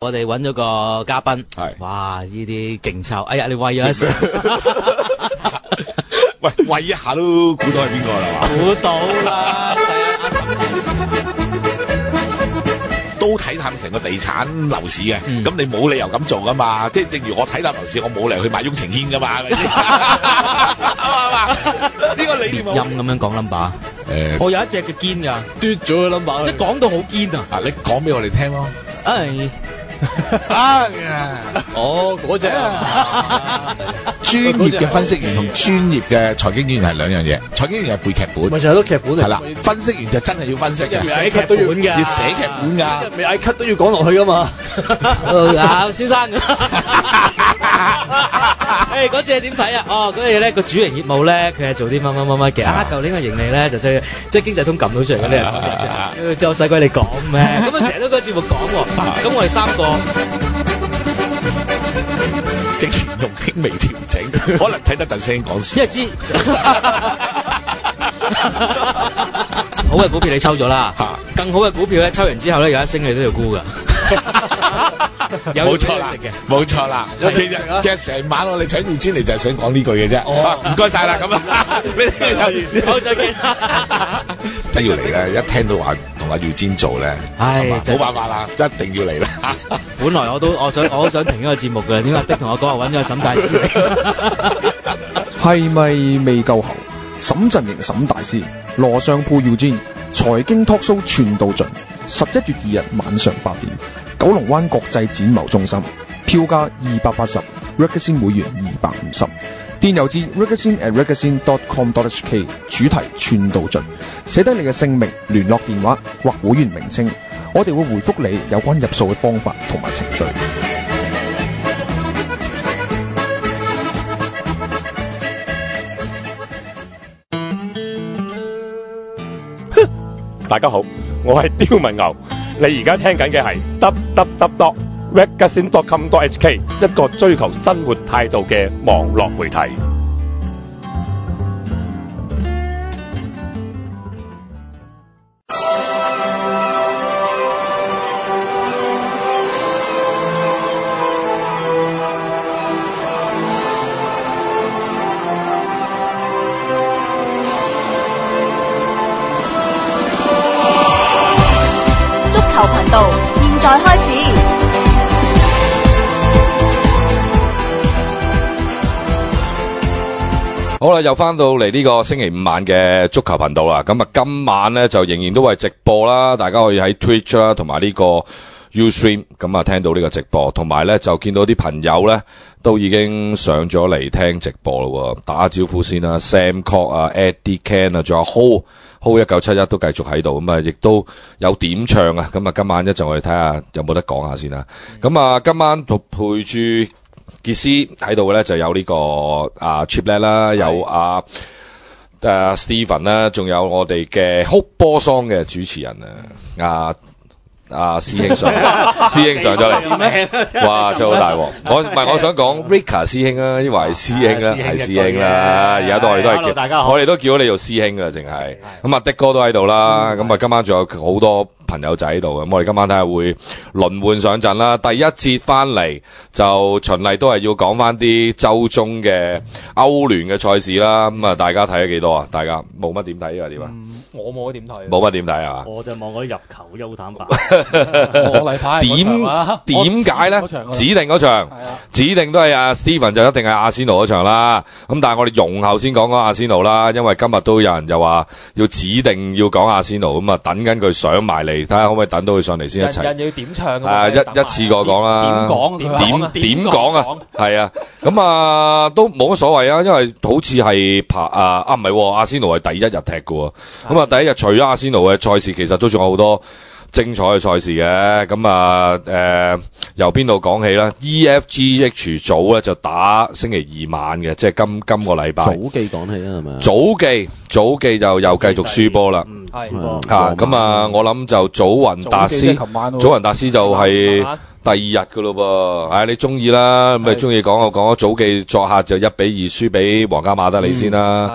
我哋揾咗個嘉賓， 係哇！呢啲勁抽，哎呀，你喂咗一聲， 喂，喂一下都估到係邊個啦嘛？ 估到啦，係啊，阿沈都睇淡成個地產樓市嘅，咁你冇理由咁做噶嘛？即係正如我睇淡樓市，我冇理由去買雍澄軒噶嘛，係咪先？啱嘛？呢個理念音咁樣講 number，我有一隻嘅堅㗎，嘟咗個 number，即係講到好堅啊！ 啊，你講俾我哋聽咯。 哦，嗰隻專業嘅分析員同專業嘅財經員係兩樣嘢，財經員係背劇本， 咪就係咯劇本嚟， 係啦，分析員就真係要分析嘅， 寫劇本㗎， 要寫劇本㗎， 未嗌 cut 都要講落去㗎嘛。 先生，嗰隻點睇啊？哦，嗰隻咧個主營業務咧，佢係做啲乜嘅啊？舊年嘅盈利咧就即係經濟通撳到出嚟嗰啲人，即係我使鬼你講咩？咁啊成日都個節目講喎，咁我哋三個竟然用輕微調整，可能睇得鄧聲講事， 因為知好嘅股票你抽咗啦，更好嘅股票咧抽完之後咧有一升你都要沽㗎。 冇錯啦，冇錯啦。其實成晚我哋請耀堅嚟就係想講呢句嘅啫。唔該晒啦，咁啊， 好再見。 真要嚟啦！一聽到話同阿耀堅做咧，冇辦法啦，一定要嚟啦。 本來我好想停呢個節目嘅，點解的同我講話揾咗沈大師嚟？ 係咪未夠喉？沈陣營沈大師，羅尚沛耀堅，財經 talk show 串到盡。11月2日晚上8點，九龍灣國際展貿中心，票價280 ，Ragazine 會員250，電郵至 ragazine@ragazine.com.hk， 主題串到盡，寫低你嘅姓名、聯絡電話或會員名稱，我哋會回覆你有關入數嘅方法同埋程序。 大家好，我係刁文牛，你而家聽緊嘅係 www.ragazine.com.hk， 一個追求生活態度嘅網絡媒體。 現在開始。 好啦，又翻到嚟呢個星期五晚嘅足球頻道啦。咁啊，今晚咧就仍然都係直播啦，大家可以喺 Twitch 啦，同埋呢個 Ustream 咁啊聽到呢個直播，同埋咧就見到啲朋友咧都已經上咗嚟聽直播咯。打招呼先啦 ，Sam Cock 啊 ，Eddie Ken 啊，仲有 Ho 1971都繼續喺度，咁啊亦都有點唱啊。咁啊今晚一陣我哋睇下有冇得講下先啦。咁啊今晚陪住傑斯喺度嘅咧就有呢個Chiplet 啦，有Steven 啦，仲有我哋嘅哭波桑嘅主持人師兄上師兄上咗嚟，哇真係好大鑊！我想講 Rika 師兄啊，因為係師兄啦，係師兄啦，而家我哋都係叫，我哋都叫咗你做師兄噶啦，淨係咁啊，的哥都喺度啦，咁啊今晚仲有好多朋友仔喺度，咁我哋今晚睇下會輪換上陣啦。第一節翻嚟就循例都係要講翻啲週中嘅歐聯嘅賽事啦。咁啊，大家睇咗幾多啊？大家冇乜點睇啊？點啊？ 我冇乜點睇， 冇乜點睇啊？ 我就望嗰啲入球優坦白。 我例牌點解咧？指定嗰場，指定都係阿 Steven 就一定係阿仙奴嗰場啦。咁但係我哋容後先講阿仙奴啦，因為今日都有人又話要指定要講阿仙奴，咁啊等緊佢上埋嚟，睇下可唔可以等到佢上嚟先一齊。 人要點唱㗎？ 一次過講啦。點講啊？係啊，咁啊都冇乜所謂啊，因為好似係唔係阿仙奴係第一日踢嘅喎。咁啊第一日除咗阿仙奴嘅賽事，其實都仲有好多精彩嘅賽事嘅。咁啊由邊度講起咧 ？EFGH 組咧就打星期二晚嘅，即係今個禮拜。 早記講起啦，係咪？ 早記就又繼續輸波啦。咁啊，我諗就祖雲達斯就係第二日噶咯噃。你中意啦，咁你中意講就講。早記作客就1-2輸俾皇家馬德里先啦。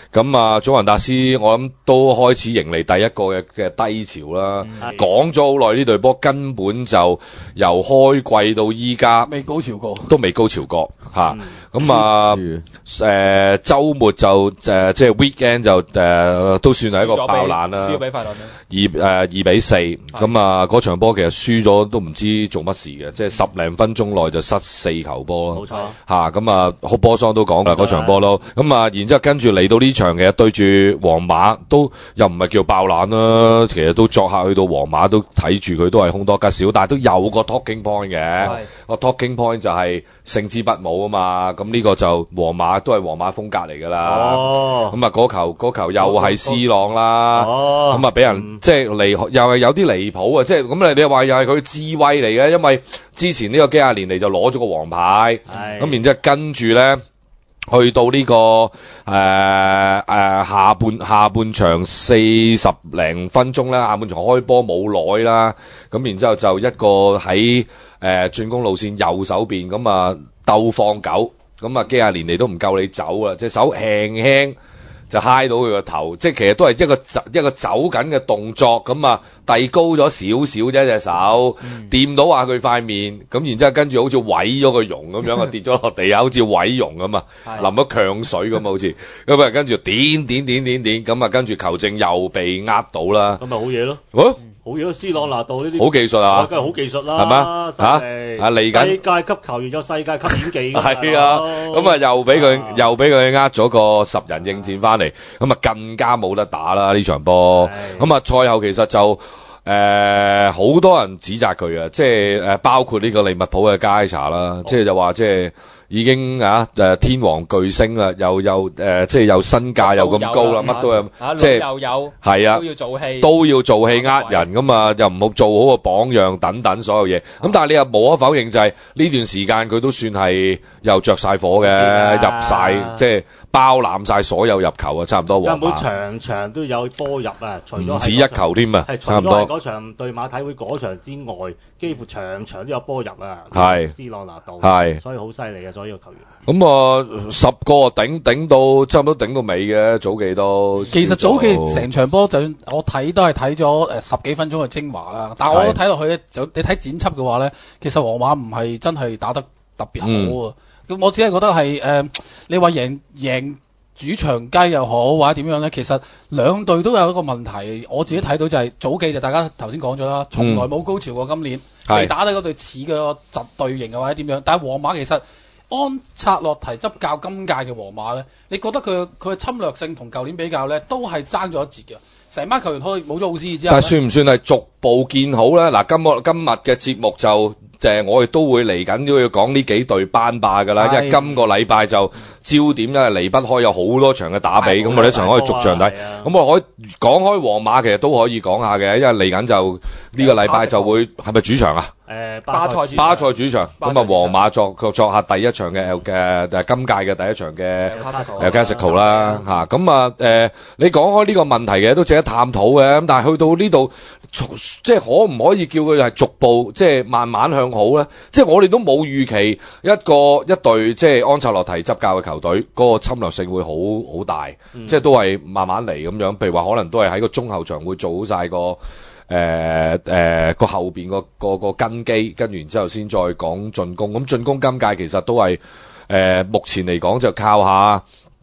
咁啊，祖雲達斯我諗都開始迎嚟第一個嘅低潮啦。講咗好耐呢隊波根本就由開季到依家未高潮過， 都未高潮過嚇。咁啊週末就即係 weekend 就都算係一個爆冷啦， 輸咗俾費倫啦 2-4。咁啊嗰場波其實輸咗都唔知做乜事嘅，即係10零分鐘內就失4球波咯。 冇錯嚇，咁啊好波桑都講㗎嗰場波咯。咁啊然之後跟住嚟到呢場嘅對住皇馬都又唔係叫爆冷啦，其實都作客去到皇馬都睇住佢都係凶多吉少，但係都有個 talking point 嘅。個 talking point 就係勝之不武啊嘛。咁呢個就皇馬都係皇馬風格嚟㗎啦。咁啊嗰球又係 C 朗啦。咁啊俾人即係又係有啲離譜啊！即係咁你話又係佢智慧嚟嘅，因為之前呢個基亞連尼就攞咗個黃牌，咁然之後跟住咧去到呢個下半場40零分鐘咧，下半場開波冇耐啦，咁然之後就一個喺進攻路線右手邊咁啊鬥放狗，咁啊基亞連尼都唔夠你走啦，隻手輕輕就揩到佢個頭，即係其實都係一個走緊嘅動作，咁啊遞高咗少少啫隻手，掂到下佢塊面，咁然之後跟住好似毀咗個容咁樣啊跌咗落地下，好似毀容咁啊，淋咗強水咁啊好似，咁啊跟住點，咁啊跟住球證又被呃到啦， 咁咪好嘢咯。好嘢咯，C朗拿度呢啲好技術啊， 梗係好技術啦， 係咪嚟緊世界級球員有世界級演技， 係啊，咁啊又俾佢呃咗個10人應戰翻嚟，咁啊更加冇得打啦呢場波。咁啊賽後其實就好多人指責佢啊，即係包括呢個利物浦嘅佳查啦，即係就話即係已經天王巨星啦，又即係又身價又咁高啦，乜都有，即係又有係啊， 都要做戲呃人，咁啊又唔好做好個榜樣等等所有嘢。咁但係你又無可否認就係呢段時間佢都算係又着晒火嘅，入晒即係包攬晒所有入球啊，差唔多皇馬。 根本場都有波入啊，除咗唔止一球添啊，差唔多。 嗰場對馬體會嗰場之外，幾乎場都有波入啊。 係 C 朗拿度， 係， 所以好犀利嘅。所以個球員咁10個頂到差唔多頂到尾嘅，早記都其實早記成場波就我睇都係睇咗10幾分鐘嘅精華啦，但係我睇落去咧就你睇剪輯嘅話咧，其實皇馬唔係真係打得特別好啊。咁我只係覺得係你話贏主場雞又好或者點樣咧，其實兩隊都有一個問題，我自己睇到就係早記就大家頭先講咗啦，從來冇高潮過今年，你打得嗰隊似嘅隊形或者點樣，但係皇馬其實安察洛提執教今屆嘅皇馬咧，你覺得佢嘅侵略性同舊年比較咧，都係爭咗一截嘅。成班球員可以冇咗奧斯之後， 但係算唔算係逐步見好咧？嗱，今日嘅節目就我哋都會嚟緊都要講呢幾隊班霸㗎啦，因為今個禮拜就焦點咧離不開有好多場嘅打比，咁我哋一場可以逐場睇。咁我可以講開皇馬其實都可以講下嘅，因為嚟緊就呢個禮拜就會係咪主場啊？ 巴塞主場，咁啊皇馬作客第一場嘅今屆嘅第一場嘅El Clasico 啦嚇，咁啊你講開呢個問題嘅都值得探討嘅，咁但係去到呢度即係可唔可以叫佢係逐步即係慢慢向好咧？即係我哋都冇預期一隊即係安察洛提執教嘅球隊嗰個侵略性會好大，即係都係慢慢嚟咁樣，譬如話可能都係喺個中後場會做好晒個個後邊個根基，跟住然之後先再講進攻。咁進攻今屆其實都係目前嚟講就靠下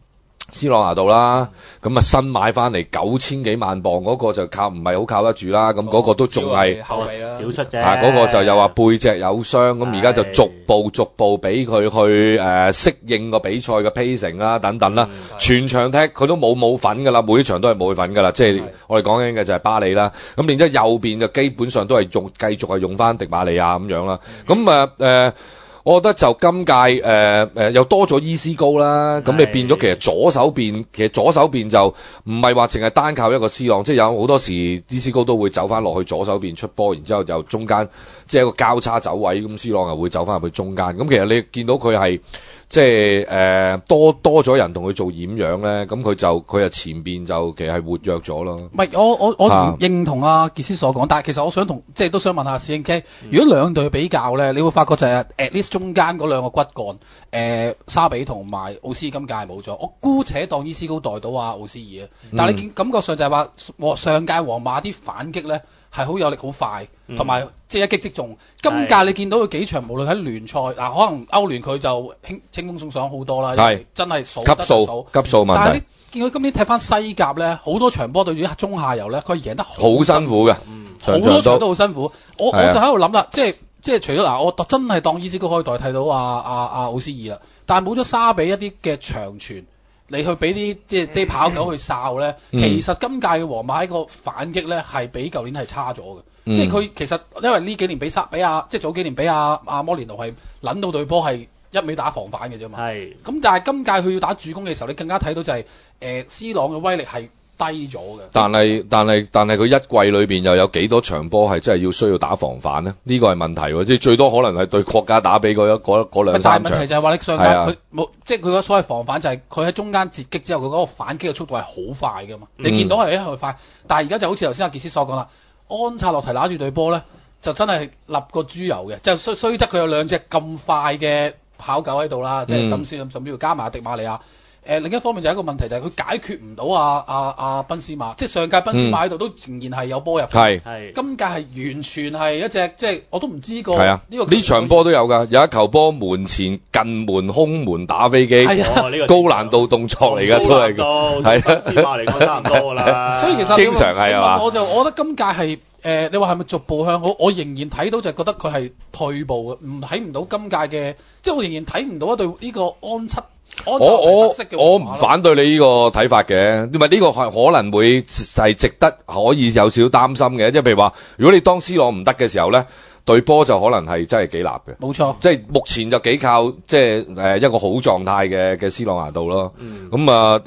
C朗拿度啦，咁啊新買翻嚟9000幾萬磅嗰個就唔係好靠得住啦，咁嗰個都仲係少出啫。 嗰個就又話背脊有傷，咁而家就逐步俾佢去適應個比賽嘅 pacing 啦，等等啦。全場踢佢都冇份㗎啦，每一場都係冇份㗎啦。即係我哋講緊嘅就係巴里啦，咁然之後右邊就基本上都係繼續係用翻迪馬利亞咁樣啦。咁我覺得就今屆又多咗伊斯高啦，咁你變咗其實左手邊就唔係話淨係單靠一個 C 朗，即係有好多時伊斯高都會走翻落去左手邊出波，然之後又中間即係一個交叉走位，咁 C 朗又會走翻入去中間。咁其實你見到佢係即係多咗人同佢做掩養咧，咁佢就前邊就其實係活躍咗咯。 唔係我認同阿傑斯所講，但係其實我想即係都想問下史兄 K，如果兩隊比較咧，你會發覺就係 at least 中間嗰兩個骨幹，沙比同埋奧斯今屆冇咗，我姑且當伊斯高代到奧斯爾啊，但係你感覺上就係話上屆皇馬啲反擊咧係好有力好快，同埋即係一擊即中。今屆你見到佢幾場，無論喺聯賽可能歐聯佢就清風送上好多啦，真係數得數級數問題。 但係你見佢今年踢翻西甲咧，好多場波對住中下游咧，佢係贏得好辛苦嘅， 好多場都好辛苦。我就喺度諗啦，即係除咗我真係當伊斯高可以代替到奧斯爾啦，但係冇咗沙比一啲嘅長傳，你去俾啲即係啲跑狗去哨咧，其實今屆嘅皇馬喺個反擊咧係比舊年係差咗嘅。即係佢其實因為呢幾年即係早幾年俾阿摩連奴係撚到隊波係一味打防反嘅啫嘛。咁但係今屆佢要打主攻嘅時候，你更加睇到就係C朗嘅威力係低咗嘅。但係佢一季裏邊又有幾多場波係真係需要打防反呢？呢個係問題喎，即係最多可能係對國家打比嗰兩三場。但係問題就係話你上屆佢冇，即係佢嗰所謂防反就係佢喺中間截擊之後，佢嗰個反擊嘅速度係好快㗎嘛。你見到係一向快，但係而家就好似頭先阿傑斯所講啦。安察洛提拿住隊波咧，就真係立個豬油嘅，就雖則佢有兩隻咁快嘅跑狗喺度啦，即係甚至乎加埋迪馬利亞。另一方面就係一個問題，就係佢解決唔到阿賓斯馬，即係上屆賓斯馬喺度都仍然係有波入。今屆係完全係一隻即係我都唔知個呢場波都有㗎，有一球波門前近門空門打飛機，高難度動作嚟㗎都係。 賓斯馬嚟講差唔多㗎啦。 所以其實經常係嘛？ 我覺得今屆係你話係咪逐步向好？我仍然睇到就係覺得佢係退步嘅，睇唔到今屆嘅，即係我仍然睇唔到一隊呢個安七。 我唔反對你呢個睇法嘅，因為呢個係可能會係值得可以有少少擔心嘅，即係譬如話，如果你當 C 朗唔得嘅時候咧，隊波就可能係真係幾立嘅。 冇錯， 即係目前就幾靠即係一個好狀態嘅 C 朗拿度咯。咁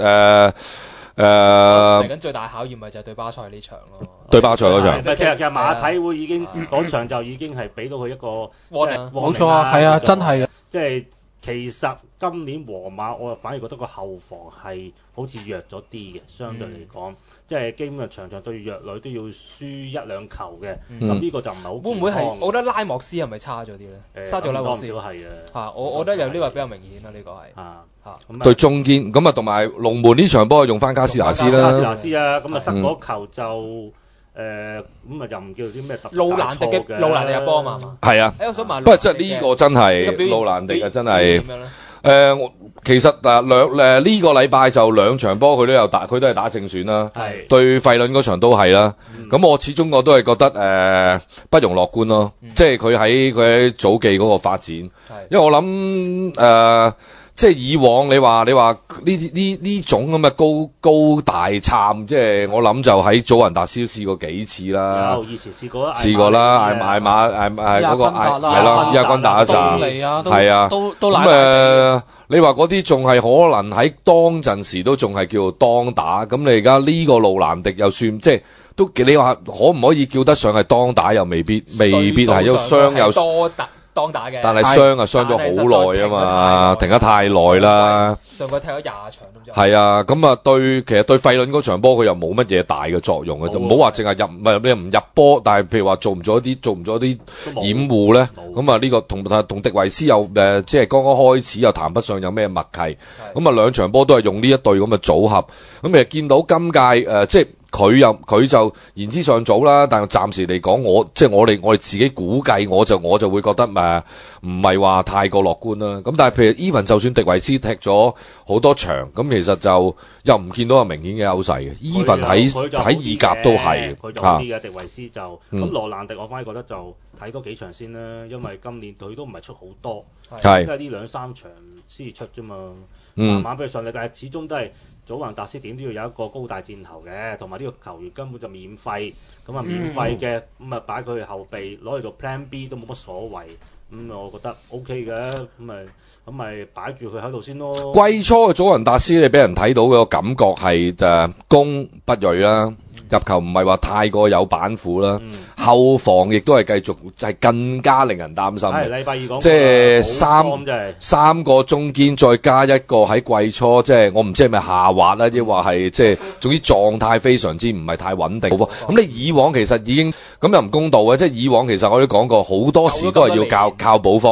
嚟緊最大考驗咪就係對巴塞呢場咯。 對巴塞嗰場， 其實馬體會已經嗰場就已經係俾到佢一個冇錯啊，係啊，真係嘅， 即係。其實今年皇馬我反而覺得個後防係好似弱咗啲嘅，相對嚟講，即係基本上場場對弱旅都要輸一兩球嘅，咁呢個就唔係好健康。 會唔會係？我覺得拉莫斯係咪差咗啲咧？差咗拉莫斯少係啊。 我覺得有呢個比較明顯啦，呢個係。 對中堅咁啊，同埋龍門呢場波用翻加斯拿斯啦。 加斯拿斯啊，咁啊失嗰球就。咁啊又唔叫啲咩特路蘭迪入波啊嘛， 係啊， 我想問， 不過即係呢個真係路蘭迪啊，真係其實呢個禮拜就兩場波佢都有打，佢都係打正選啦，對費倫嗰場都係啦。咁我始終我都係覺得不容樂觀咯，即係佢喺祖記嗰個發展，因為我諗即係以往你話呢種咁嘅高大參，即係我諗就喺祖雲達斯試過幾次啦。 以前試過啦，艾馬嗰個係咯，伊亞軍達一站，係啊，咁你話嗰啲仲係可能喺當陣時都仲係叫當打，咁你而家呢個路蘭迪又算即係都你話可唔可以叫得上係當打又未必係，因為傷又多當打嘅， 但係傷咗好耐啊嘛，停得太耐啦。 上季踢咗20場都係啊，咁啊其實對費倫嗰場波佢又冇乜嘢大嘅作用嘅，就唔好話淨係唔入波，但係譬如話做唔咗啲掩護咧，咁啊呢個同迪維斯又即係剛剛開始又談不上有咩默契，咁啊兩場波都係用呢一隊咁嘅組合，咁其實見到今屆即係。佢就言之尚早啦，但係暫時嚟講，我哋自己估計，我就會覺得唔係話太過樂觀啦。咁但係譬如 even 就算迪維斯踢咗好多場，咁其實就又唔見到有明顯嘅優勢嘅。even 喺意甲都係佢就好啲嘅迪維斯就咁羅蘭迪，我反而覺得就睇多幾場先啦，因為今年佢都唔係出好多，係因為呢2-3場先至出啫嘛，慢慢俾佢上嚟，但係始終都係。祖雲達斯點都要有一個高大箭頭嘅，同埋呢個球員根本就免費，咁啊免費嘅，咁啊擺佢去後備攞嚟做 Plan B 都冇乜所謂，咁我覺得 OK 嘅，咁咪擺住佢喺度先咯。 季初嘅祖雲達斯你俾人睇到嘅感覺係攻不銳啦，入球唔係話太過有板斧啦，後防亦都係繼續係更加令人擔心嘅。 禮拜二講即係三個中堅再加一個喺季初，即係我唔知係咪下滑啦，抑或係即係總之狀態非常之唔係太穩定。咁你以往其實已經咁又唔公道嘅，即係以往其實我都講過好多時都係要靠補方。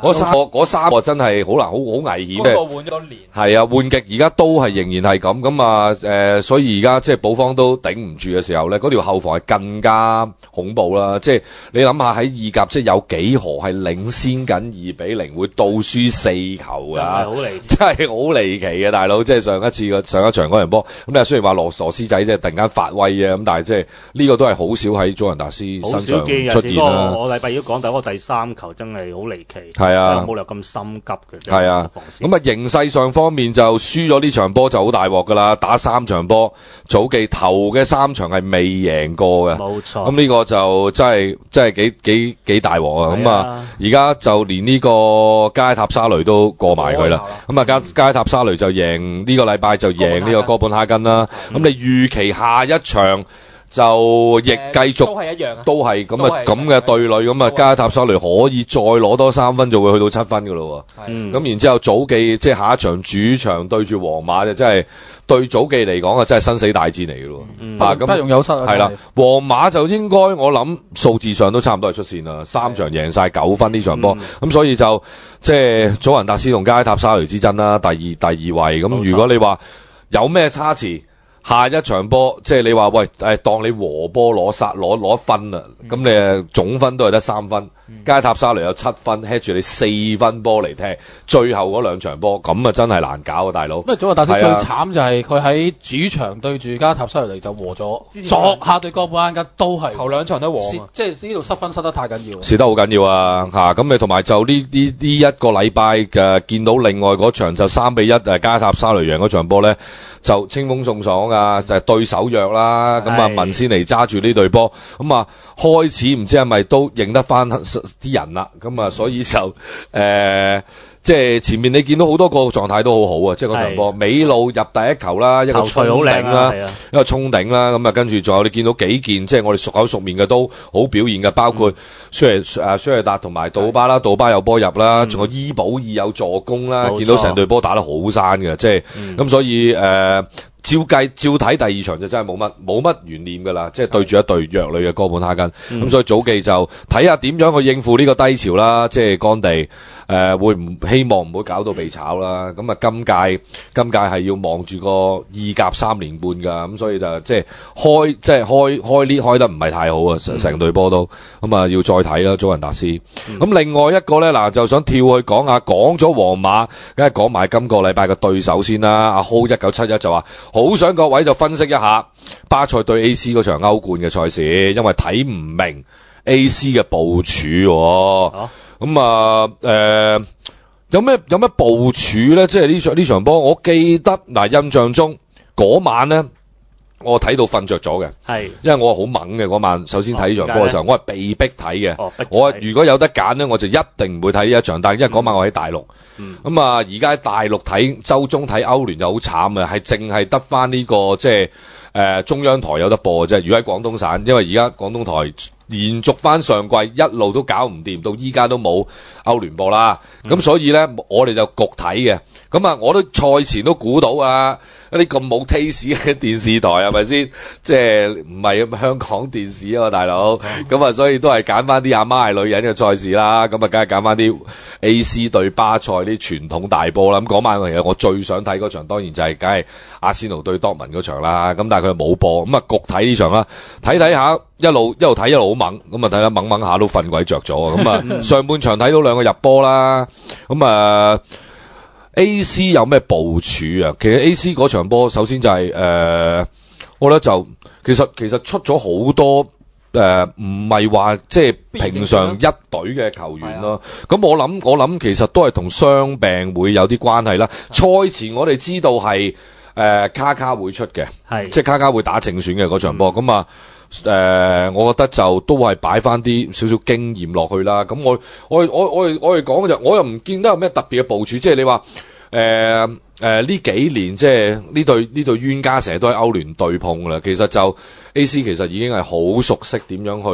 嗰三個真係好危險嘅。 嗰個換咗年。 係啊，換極而家都係仍然係咁啊所以而家即係保方都頂唔住嘅時候咧，嗰條後防係更加恐怖啦。即係你諗下喺意甲，即係有幾何係領先緊2-0，會倒輸4球㗎，真係好離奇嘅大佬。即係上一場嗰場波，咁你雖然話羅斯仔即係突然間發威啊，咁但係即係呢個都係好少喺祖雲達斯身上出現啦。 我禮拜如果講到嗰個第3球真係好離奇， 係啊， 冇理由咁心急嘅。 係啊，咁啊形勢上方面就輸咗呢場波就好大鑊㗎啦，打3場波，祖記頭嘅3場係未贏過嘅， 冇錯。 咁呢個就真係幾大鑊啊！咁啊，而家就連呢個加塔沙雷都過埋佢啦。咁啊加塔沙雷就贏呢個禮拜就贏呢個哥本哈根啦。咁你預期下一場就亦繼續都係一樣啊， 都係咁嘅對壘，咁啊加塔沙雷可以再攞多3分就會去到7分㗎咯喎。咁然之後祖記即係下一場主場對住皇馬就真係對祖記嚟講啊，真係生死大戰嚟㗎咯。 不容有失啊。 係啦，皇馬就應該我諗數字上都差唔多係出線啦，3場贏晒9分呢場波。咁所以就即係祖雲達斯同加塔沙雷之爭啦，第二位。咁如果你話有咩差池？下一場波，即係你話喂，當你和波攞1分啦，咁你總分都係得3分，加塔沙雷有7分 ，head 住你4分波嚟踢，最後嗰2場波，咁啊真係難搞啊，大佬。 因為祖雲達斯最慘就係佢喺主場對住加塔沙雷就和咗，作客對哥本哈根都係頭2場都和， 即係呢度失分失得太緊要。 蝕得好緊要啊！咁你同埋就呢一個禮拜嘅見到另外嗰場就3-1加塔沙雷贏嗰場波咧，就清風送爽啊！就係對手弱啦，咁啊文仙尼揸住呢隊波，咁啊開始唔知係咪都認得翻啲人啦，咁啊所以就即係前面你見到好多個狀態都好好啊，即係嗰場波，美路入第1球啦，一個衝頂啦，一個衝頂啦，咁啊跟住仲有你見到幾件即係我哋熟口熟面嘅都好表現嘅，包括舒耶達同埋杜巴啦，杜巴有波入啦，仲有伊保爾有助攻啦，見到成隊波打得好生嘅，即係咁所以照睇第2場就真係冇乜懸念㗎啦，即係對住一隊弱旅嘅哥本哈根，咁所以祖記就睇下點樣去應付呢個低潮啦，即係干地希望唔會搞到被炒啦，咁啊今屆係要望住個意甲3連冠㗎，咁所以就即係開得唔係太好啊，成隊波都咁啊要再睇啦，祖雲達斯。咁另外一個咧嗱，就想跳去講咗皇馬，梗係講埋今個禮拜嘅對手先啦。阿 Ho1971就話好想各位就分析一下巴塞對 AC 嗰場歐冠嘅賽事，因為睇唔明 AC 嘅部署喎。咁有咩部署咧？即係呢場波，我記得印象中嗰晚咧，我睇到瞓着咗嘅，因為我好猛嘅嗰晚。首先睇呢場波嘅時候，我係被逼睇嘅。我如果有得揀咧，我就一定唔會睇呢一場。但係因為嗰晚我喺大陸，咁而家喺大陸睇週中睇歐聯就好慘啊，係淨係得翻呢個即係中央台有得播嘅啫。如果喺廣東省，因為而家廣東台延續翻上季一路都搞唔掂，到依家都冇歐聯播啦。咁所以咧，我哋就焗睇嘅。咁我都賽前都估到啊，一啲咁冇 taste 嘅電視台係咪先？即係唔係香港電視啊，大佬。咁所以都係揀翻啲阿媽係女人嘅賽事啦。咁梗係揀翻啲 AC 對巴塞啲傳統大波啦。咁嗰晚其實我最想睇嗰場，當然就係梗係阿仙奴對多特蒙嗰場啦。咁但係佢冇播，咁焗睇呢場啦。睇下一路睇一路好猛，咁睇下猛下都瞓鬼着咗。咁上半場睇到2個入波啦。咁AC 有咩部署啊？其實 AC 嗰場波首先就係我覺得就其實出咗好多唔係話即係平常一隊嘅球員咯。咁我諗其實都係同傷病會有啲關係啦。賽前我哋知道係卡卡會出嘅，即係卡卡會打正選嘅嗰場波。咁我覺得就都係擺翻啲少少經驗落去啦。咁我哋講就，我又唔見得有咩特別嘅部署。即係你話呢幾年即係呢隊冤家成日都喺歐聯對碰啦。其實就 AC 其實已經係好熟悉點樣去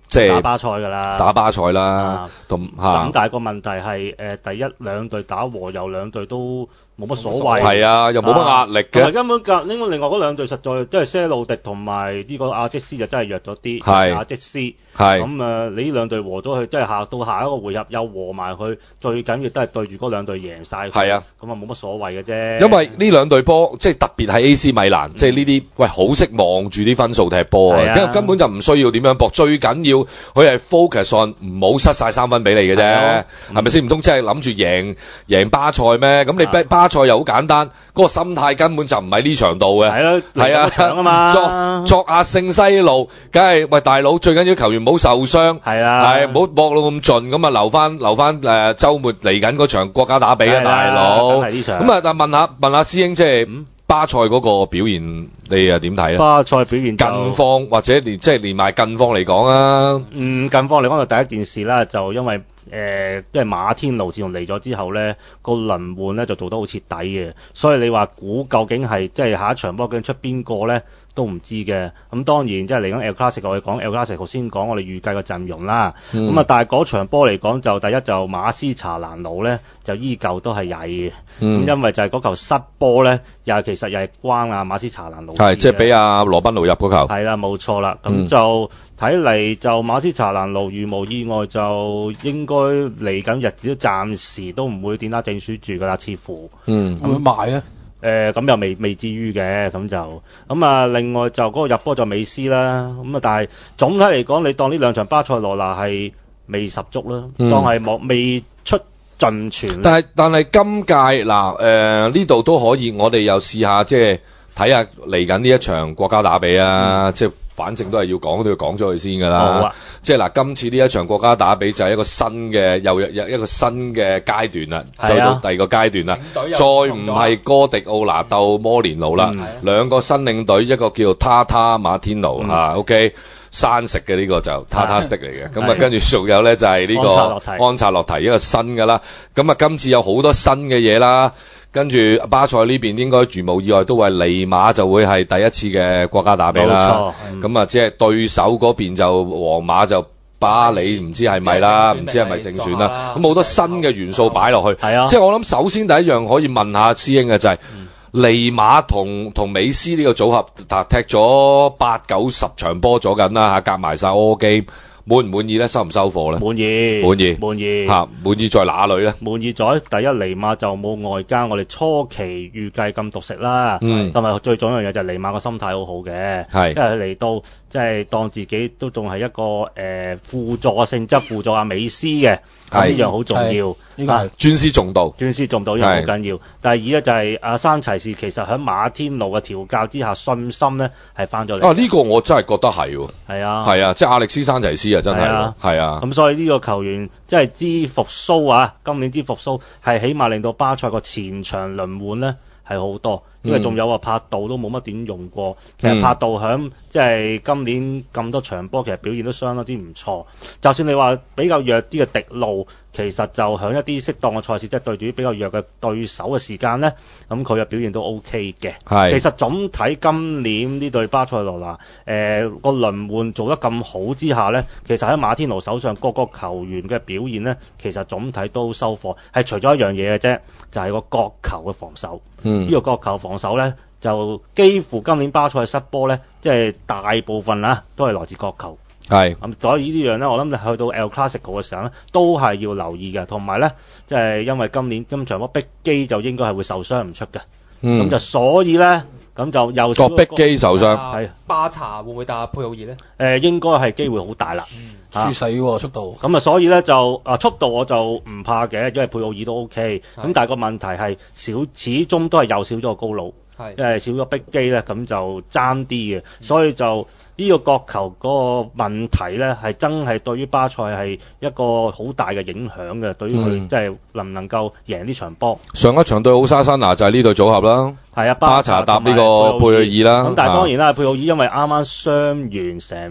即係打巴塞㗎啦， 打巴塞啦，咁但係個問題係第一兩隊打和，有兩隊都冇乜所謂， 係啊，又冇乜壓力嘅。 根本應該另外嗰兩隊實在即係些路迪同埋呢個亞積斯就真係弱咗啲，亞積斯係咁你呢兩隊和咗佢，即係到下一個回合又和埋佢，最緊要都係對住嗰兩隊贏晒， 係啊， 咁冇乜所謂嘅啫。 因為呢兩隊波即係特別係 AC 米蘭，即係呢啲喂好識望住啲分數踢波啊，因為根本就唔需要點樣搏，最緊要佢係 focus on 唔好失晒3分俾你嘅啫，係咪先？唔通真係諗住贏巴塞咩？咁你巴塞又好簡單，嗰個心態根本就唔喺呢場度嘅，係啊，作下聖西路，梗係喂大佬，最緊要球員唔好受傷，係唔好搏到咁盡，咁啊留翻週末嚟緊嗰場國家打比啊，大佬。咁啊，但問下師兄，即係巴塞嗰個表現，你又點睇咧？ 巴塞表現近況或者連埋近況嚟講啊？ 近況嚟講就第一件事啦，就因為馬天奴自從嚟咗之後咧，個輪換咧就做得好徹底嘅，所以你話估究竟係即係下一場波究竟出邊個咧都唔知嘅。咁當然即係嚟緊 El Clasico 我哋講 El Clasico 先講我哋預計個陣容啦。咁但係嗰場波嚟講就第一就馬斯查蘭奴咧就依舊都係曳嘅。因為就係嗰球失波咧，其實又係關馬斯查蘭奴係即係俾阿羅賓奴入嗰球。 係啦，冇錯啦。咁就睇嚟就馬斯查蘭奴如無意外就應該嚟緊日子都暫時都唔會點打正選住㗎啦，似乎。 會賣咧？ 咁又未至於嘅，咁就另外就嗰個入波就美斯啦。咁但係總體嚟講，你當呢兩場巴塞羅那係未十足啦，當係未出盡全。 但係今屆嗱呢度都可以，我哋又試下即係睇下嚟緊呢一場國家打比啊，即係反正都係要講都要講咗佢先㗎啦。好啊，即係今次呢一場國家打比就係一個新嘅又一個新嘅階段啦，去到第二個階段啦，再唔係哥迪奧拿鬥摩連奴啦，兩個新領隊，一個叫塔塔馬天奴OK。生食嘅呢個就塔stick嚟嘅，咁啊跟住仲有咧就係呢個安察洛提一個新㗎啦，咁啊今次有好多新嘅嘢啦，跟住巴塞呢邊應該如無意外都係尼馬就會係第一次嘅國家打比啦，咁啊即係對手嗰邊就皇馬就巴里唔知係咪啦，唔知係咪正選啦，咁好多新嘅元素擺落去，即係我諗首先第一樣可以問下師兄嘅就係。尼馬同美斯呢個組合踢咗8-90場波咗緊啦嚇，夾埋晒 all game，滿唔滿意咧？收唔收貨咧？ 滿意嚇，滿意在哪裏咧？ 滿意在第一尼馬就冇外加我哋初期預計咁獨食啦，同埋最重要一樣嘢就係尼馬個心態好好嘅，因為佢嚟到即係當自己都仲係一個輔助性質輔助阿美斯嘅，呢樣好重要。 呢個係尊師重道呢樣好緊要。第二咧就係阿山齊士其實喺馬天奴嘅調教之下，信心咧係翻咗嚟。 呢個我真係覺得係喎。 係啊， 即係亞歷斯山齊士啊，真係係啊。 咁所以呢個球員即係之復甦啊，今年之復甦係起碼令到巴塞個前場輪換咧係好多。因為仲有帕杜都冇乜點用過，其實帕杜響即係今年咁多場波，其實表現都相當之唔錯。就算你話比較弱啲嘅迪路，其實就響一啲適當嘅賽事，即係對住比較弱嘅對手嘅時間咧，咁佢嘅表現都 OK 嘅。其實總體今年呢隊巴塞羅那個輪換做得咁好之下咧，其實喺馬天奴手上各個球員嘅表現咧，其實總體都收貨，係除咗一樣嘢嘅啫，就係個角球嘅防守。呢個角球防守咧，就幾乎今年巴塞嘅失波咧，即係大部分都係來自角球。咁所以呢樣咧，我諗你去到 El Clasico 嘅時候咧，都係要留意嘅。同埋咧，即係因為今場波碧基就應該係會受傷唔出嘅。咁就所以咧，咁就又少個碧基受傷。 係巴查會唔會打佩奧爾咧？ 應該係機會好大啦。 輸死喎速度。 咁所以咧就速度我就唔怕嘅，因為佩奧爾都 OK。咁但係個問題係始終都係又少咗個高佬，因為少咗碧基咧，咁就爭啲嘅。所以就呢個角球嗰個問題咧，係真係對於巴塞係一個好大嘅影響嘅。對於佢即係能唔能夠贏呢場波。 上一場對奧沙辛拿就係呢隊組合啦。 係啊， 巴查搭呢個佩奧爾啦。 咁但係當然啦，佩奧爾因為啱啱傷完成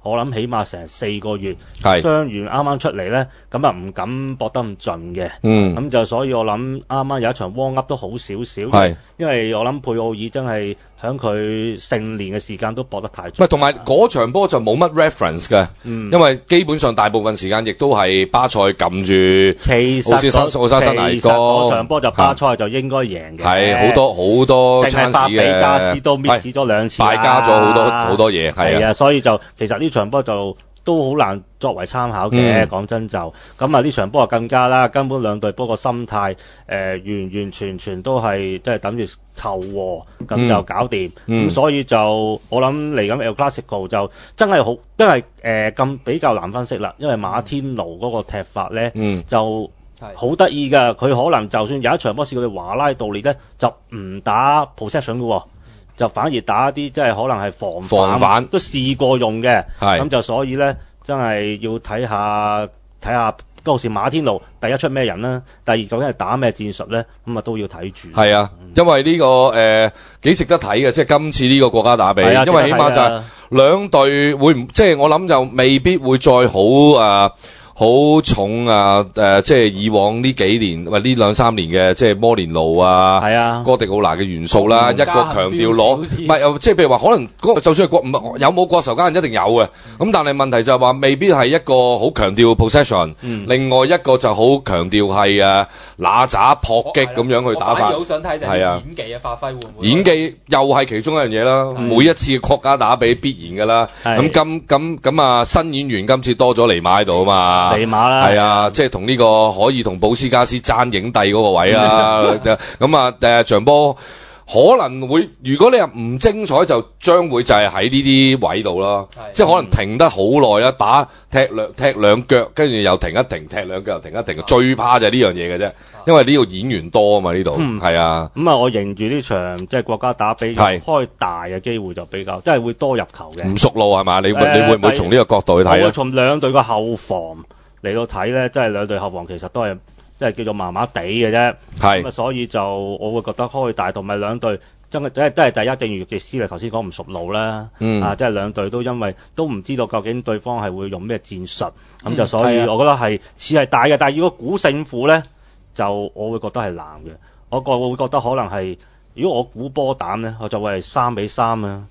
我諗起碼成4個月， 係傷員啱啱出嚟咧，咁啊唔敢搏得咁盡嘅。咁就所以我諗啱啱有一場 warm up 都好少少，因為我諗佩奧爾真係響佢成年嘅時間都搏得太盡。 同埋嗰場波就冇乜 reference 嘅，因為基本上大部分時間亦都係巴塞撳住， 其實嗰場波就巴塞就應該贏嘅， 係好多 chance 嘅， 巴比加斯都 miss 咗2次， 敗家咗好多嘢，係啊，所以就其實呢場波就都好難作為參考嘅，講真就咁啊！呢場波就更加啦，根本兩隊波個心態完全都係即係等住求和，咁就搞掂。咁所以就我諗嚟緊 El Clasico 就真係好，因為咁比較難分析啦，因為馬天奴嗰個踢法咧就好得意㗎，佢可能就算有一場波試過華拉道列咧，就唔打 possession 嘅喎。就反而打一啲即係可能係防反都試過用嘅，咁就所以咧真係要睇下到時馬天奴第一出咩人啦，第二究竟係打咩戰術咧，咁啊都要睇住。 係啊，因為呢個幾值得睇嘅，即係今次呢個國家打比，因為起碼就係兩隊會唔即係我諗就未必會再好重即係以往呢幾年或呢2-3年嘅即係摩連奴哥迪奧拿嘅元素啦，一個強調攞，唔係即係譬如話可能就算係有冇國仇家人一定有嘅，咁但係問題就係話未必係一個好強調 possession，另外一個就好強調係揦渣撲擊咁樣去打法。 我好想睇就係演技嘅發揮會唔會？ 演技又係其中一樣嘢啦，每一次嘅國家打比必然㗎啦。咁新演員今次多咗尼馬喺度啊嘛。 尼馬啦， 係啊，即係同呢個可以同保斯加斯爭影帝嗰個位啦。咁場波可能會，如果你又唔精彩，就將會就係喺呢啲位度啦。即係可能停得好耐啦，踢兩腳，跟住又停一停，踢兩腳又停一停。最怕就係呢樣嘢嘅啫，因為呢度演員多啊嘛，呢度係啊。 我認住呢場即係國家打比開大嘅機會就比較，即係會多入球嘅。 唔熟路係嘛？你會唔會從呢個角度去睇啊？ 我會從兩隊嘅後防嚟到睇咧，即係兩隊後防其實都係即係叫做麻麻地嘅啫。咁所以就我會覺得開大同埋兩隊真係都係第一，正如易斯你頭先講唔熟路啦。即係兩隊都因為都唔知道究竟對方係會用咩戰術，咁就所以我覺得係似係大嘅。但係如果估勝負咧，就我會覺得係難嘅。我會覺得可能係如果我估波膽咧，我就會係3-3啊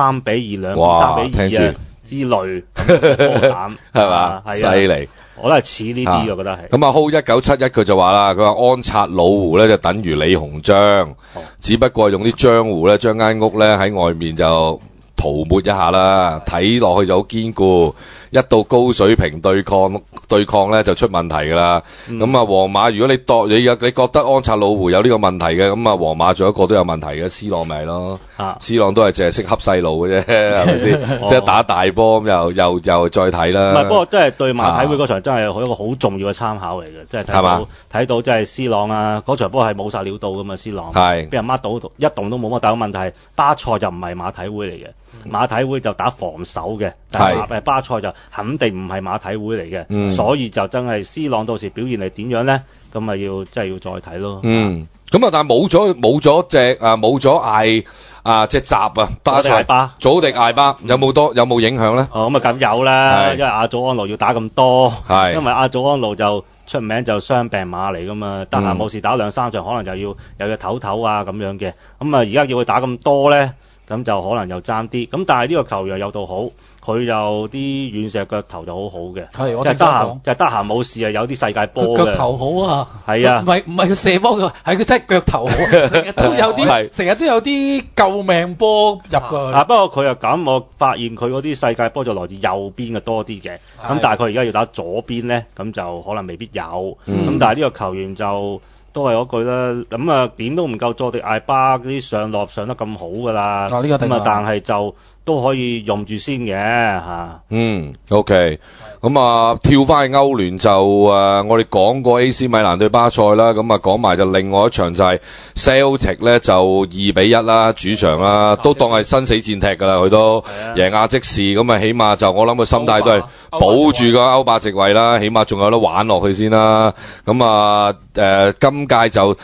，3-2、2-3-2啊之類波膽係嘛？犀利！ 我都係似呢啲，我覺得係。 咁Ho1971佢就話啦，佢話安察老湖咧就等於李鴻章，只不過用啲漿糊咧將間屋咧喺外面就塗抹一下啦，睇落去就好堅固。一到高水平對抗咧就出問題㗎啦。皇馬如果你覺得安察老湖有呢個問題嘅，咁皇馬仲有一個都有問題嘅，C朗咪咯。C朗都係淨係識恰細路嘅啫，係咪先？即係打大波咁又再睇啦。 唔係，不過真係對馬體會嗰場真係一個好重要嘅參考嚟嘅，即係睇到即係 C朗嗰場波係冇晒料到㗎嘛，C朗俾人掹到一動都冇乜。但係問題係巴塞就唔係馬體會嚟嘅。馬體會就打防守嘅，但係巴塞就肯定唔係馬體會嚟嘅，所以就真係 C 朗到時表現係點樣咧？咁咪真係要再睇咯。 咁但係冇咗隻閘巴塞祖迪艾巴有冇影響咧？ 咁有啦，因為阿祖安奴要打咁多，因為阿祖安奴就出名就傷病馬嚟噶嘛，得閒冇事打2-3場，可能就又要唞唞啊咁樣嘅。而家要佢打咁多咧？咁就可能又爭啲，咁但係呢個球員有到好，佢有啲遠射腳頭就好好嘅， 係我正想講， 就得閒冇事有啲世界波嘅腳頭好啊， 係啊， 唔係佢射波嘅，係佢真係腳頭好，成日都有啲救命波入㗎。 不過佢又咁，我發現佢嗰啲世界波就來自右邊嘅多啲嘅，咁但係佢而家要打左邊咧，咁就可能未必有，咁但係呢個球員就。都係嗰句啦，咁點都唔夠佐迪艾巴嗰啲上落上得咁好㗎啦。但係就都可以用住先嘅嚇。 OK。咁跳翻去歐聯就我哋講過 AC 米蘭對巴塞啦，咁講埋就另外一場就係 Celtic 咧就2-1啦，主場啦，都當係生死戰踢㗎啦，佢都贏亞積士，咁起碼就我諗個心態都係保住個歐霸席位啦，起碼仲有得玩落去先啦。咁今屆就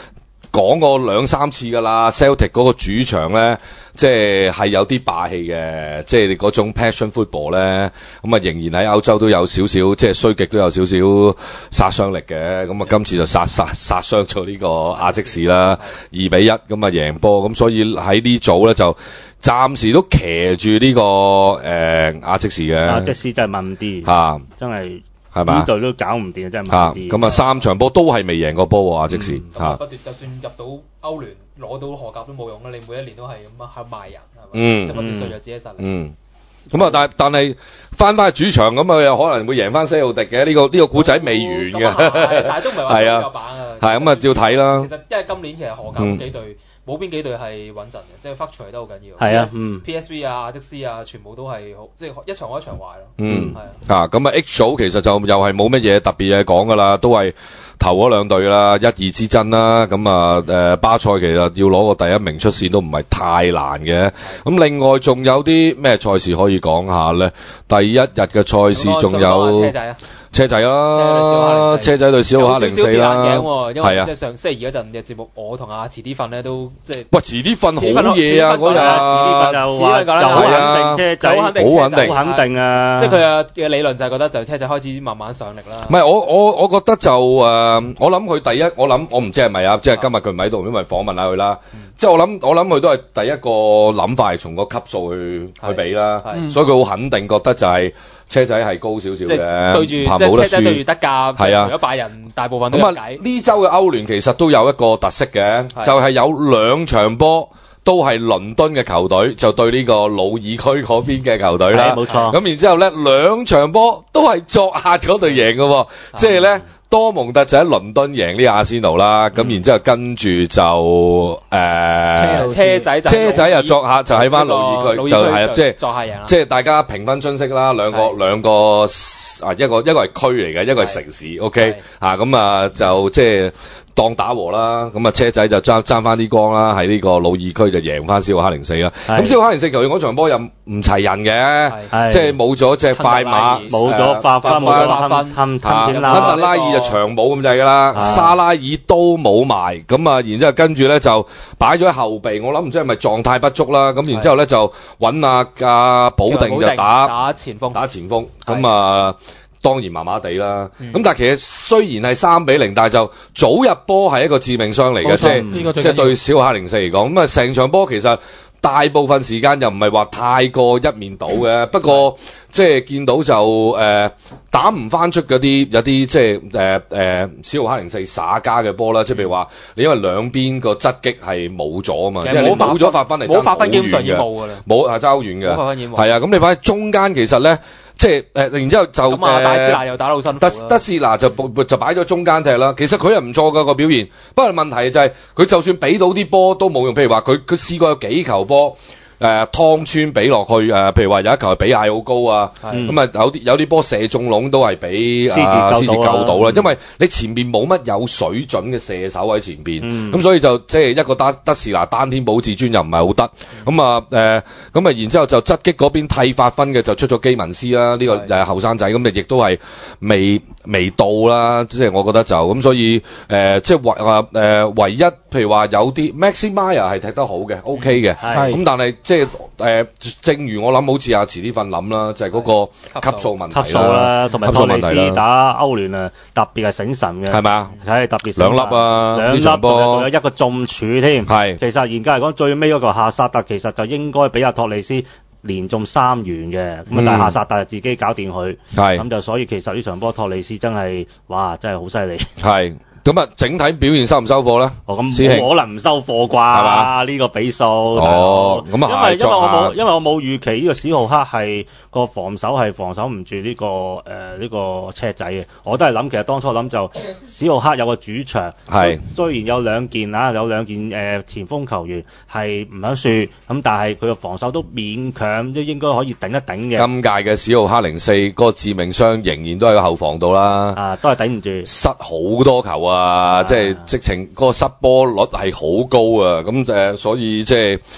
講過兩三次㗎啦 ，Celtic 嗰個主場咧，即係有啲霸氣嘅，即係你嗰種 passion football 咧，咁啊仍然喺歐洲都有少少，即係衰極都有少少殺傷力嘅，咁啊今次就殺傷咗呢個亞積士啦，2-1咁啊贏波，咁所以喺呢組咧就暫時都騎住呢個亞積士嘅。 亞積士真係問啲嚇， 真係。 係嘛？ 呢隊都搞唔掂啊！真係問啲。 咁啊3場波都係未贏過波喎，亞積士嚇。 不斷就算入到歐聯攞到荷甲都冇用啦，你每一年都係咁啊，係賣人係嘛？即係不斷削弱自己實力。 咁啊，但係翻去主場咁啊，有可能會贏翻西奧迪嘅呢個古仔未完嘅。 但係都唔係話有板啊。 係咁啊，照睇啦。 其實因為今年其實荷甲嗰幾隊。冇邊幾隊係穩陣嘅，即係 factor 都好緊要。 係啊 ，PSV 啊、亞積士啊，全部都係好，即係一場好一場壞咯。 係啊。咁啊 H 組其實就又係冇乜嘢特別嘢講㗎啦，都係頭嗰兩隊啦，1-2之爭啦。咁啊巴塞其實要攞個第一名出線都唔係太難嘅。咁另外仲有啲咩賽事可以講下咧？第一日嘅賽事仲有車仔啦，車仔對小奧克04啦， 因為即係上星期二嗰陣嘅節目，我同阿遲啲瞓咧都即係。喂， 遲啲瞓好嘢啊！嗰日好肯定車仔，好肯定啊！ 即係佢嘅理論就係覺得就車仔開始慢慢上力啦。 唔係我覺得就我諗佢第一，我唔知係咪啊，即係今日佢唔喺度，因為訪問下佢啦。即係我諗佢都係第一個諗法係從個級數去比啦，所以佢好肯定覺得就係。車仔係高少少嘅， 對住即係車仔對住德甲，除咗拜仁，大部分都有計。 呢週嘅歐聯其實都有一個特色嘅，就係有兩場波都係倫敦嘅球隊就對呢個魯爾區嗰邊嘅球隊啦。 冇錯。 咁然之後咧，兩場波都係作客嗰隊贏嘅，即係咧。多蒙特就喺倫敦贏呢阿仙奴啦，咁然之後跟住就車仔又作客就喺翻魯爾區，就係即係作客贏啦。 即係大家平分春色啦，兩個一個係區嚟嘅，一個係城市 ，OK 咁啊就即係。當打和啦，咁啊車仔就爭翻啲光啦，喺呢個魯爾區就贏翻小奧克04啦。咁小奧克04球員嗰場波又唔齊人嘅，即係冇咗隻快馬， 冇咗化芬亨特拉爾就長冇咁滯㗎啦，沙拉爾都冇埋，咁啊然之後跟住咧就擺咗喺後備，我諗唔知係咪狀態不足啦，咁然之後咧就揾阿保定就打前鋒，咁啊。當然麻麻地啦，咁但係其實雖然係3-0，但係就早入波係一個致命傷嚟嘅，即係對小奧克04嚟講，咁啊成場波其實大部分時間又唔係話太過一面倒嘅，不過即係見到就打唔翻出有啲即係小奧克04耍家嘅波啦，即係譬如話你因為兩邊個側擊係冇咗啊嘛，因為你冇咗發分嚟冇發分基本上已經冇㗎啦， 冇係爭好遠嘅，係啊，咁你擺喺中間其實咧。即係然之後就戴斯拿又打得好辛苦， 德斯拿就擺咗中間踢啦。其實佢係唔錯㗎個表現，不過問題就係佢就算俾到啲波都冇用。譬如話佢試過有幾球波湯川俾落去譬如話有一球係比艾好高啊，咁啊有啲波射中籠都係俾獅子救到啦。因為你前面冇乜有水準嘅射手喺前邊，咁所以就即係一個德士拿單天保至尊又唔係好得，咁啊然之後就側擊嗰邊替發分嘅就出咗基文斯啦，呢個後生仔咁亦都係未到啦，即係我覺得就咁，所以即係唯一譬如話有啲 Maxi Meyer 係踢得好嘅 OK 嘅，咁但係。即係正如我諗，好似阿遲啲瞓諗啦，就係嗰個級數問題啦， 同埋托尼斯打歐聯啊，特別係醒神嘅， 係咪啊？ 係特別兩粒啊， 兩粒仲有一個中柱添。 係其實嚴格嚟講，最尾嗰個夏薩特其實就應該俾阿托尼斯連中3元嘅，咁但係夏薩特就自己搞掂佢，咁就所以其實呢場波托尼斯真係哇，真係好犀利。 係。咁啊，整體表現收唔收貨咧？ 咁冇可能唔收貨啩？係嘛？呢個比數。 咁啊， 因為我冇預期呢個史浩克係個防守唔住呢個車仔嘅。我都係諗，其實當初諗就史浩克有個主場，雖然有兩件前鋒球員係唔響樹，咁但係佢個防守都勉強都應該可以頂一頂嘅。 今屆嘅史浩克04個致命傷仍然都喺個後防度啦。 都係頂唔住， 失好多球即係直情個失波率係好高啊！咁所以即係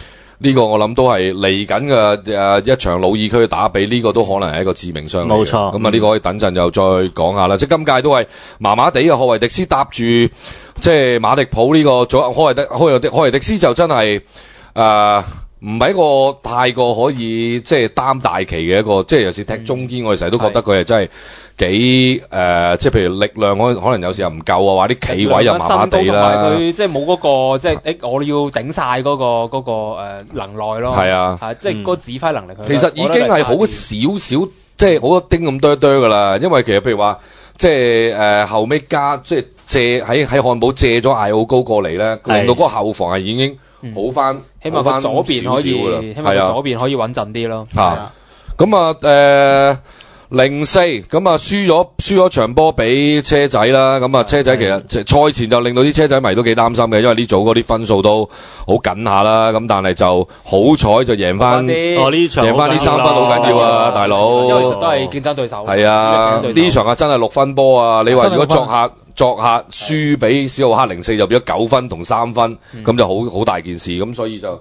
呢個我諗都係嚟緊嘅一場魯爾區打比，呢個都可能係一個致命傷嚟嘅。 冇錯。 咁啊，呢個可以等陣又再講下啦。即係今屆都係麻麻地嘅，霍維迪斯搭住即係馬迪普呢個左霍維迪斯就真係唔係一個太過可以即係擔大旗嘅一個，即係尤其是踢中堅，我哋成日都覺得佢係真係幾即係譬如力量可能有時候唔夠啊，或者啲企位又麻麻地啦。 同埋佢即係冇嗰個即係我要頂晒嗰個能耐咯。係啊，即係嗰個指揮能力。 其實已經係好少少，即係好多丁咁多㗎啦。因為其實譬如話，即係後尾加即係借喺漢堡借咗艾奧高過嚟咧，令到嗰個後防係已經好翻， 起碼佢左邊可以，起碼佢左邊可以穩陣啲咯。 咁啊04咁啊輸咗場波俾車仔啦。咁啊車仔其實賽前就令到啲車仔迷都幾擔心嘅，因為呢組嗰啲分數都好緊下啦。咁但係就好彩就贏翻贏翻呢3分好緊要啊，大佬。 因為其實都係競爭對手。 係啊，呢場啊真係6分波啊！你話如果作客輸俾史浩克04就變咗9分同3分，咁就好大件事。咁所以就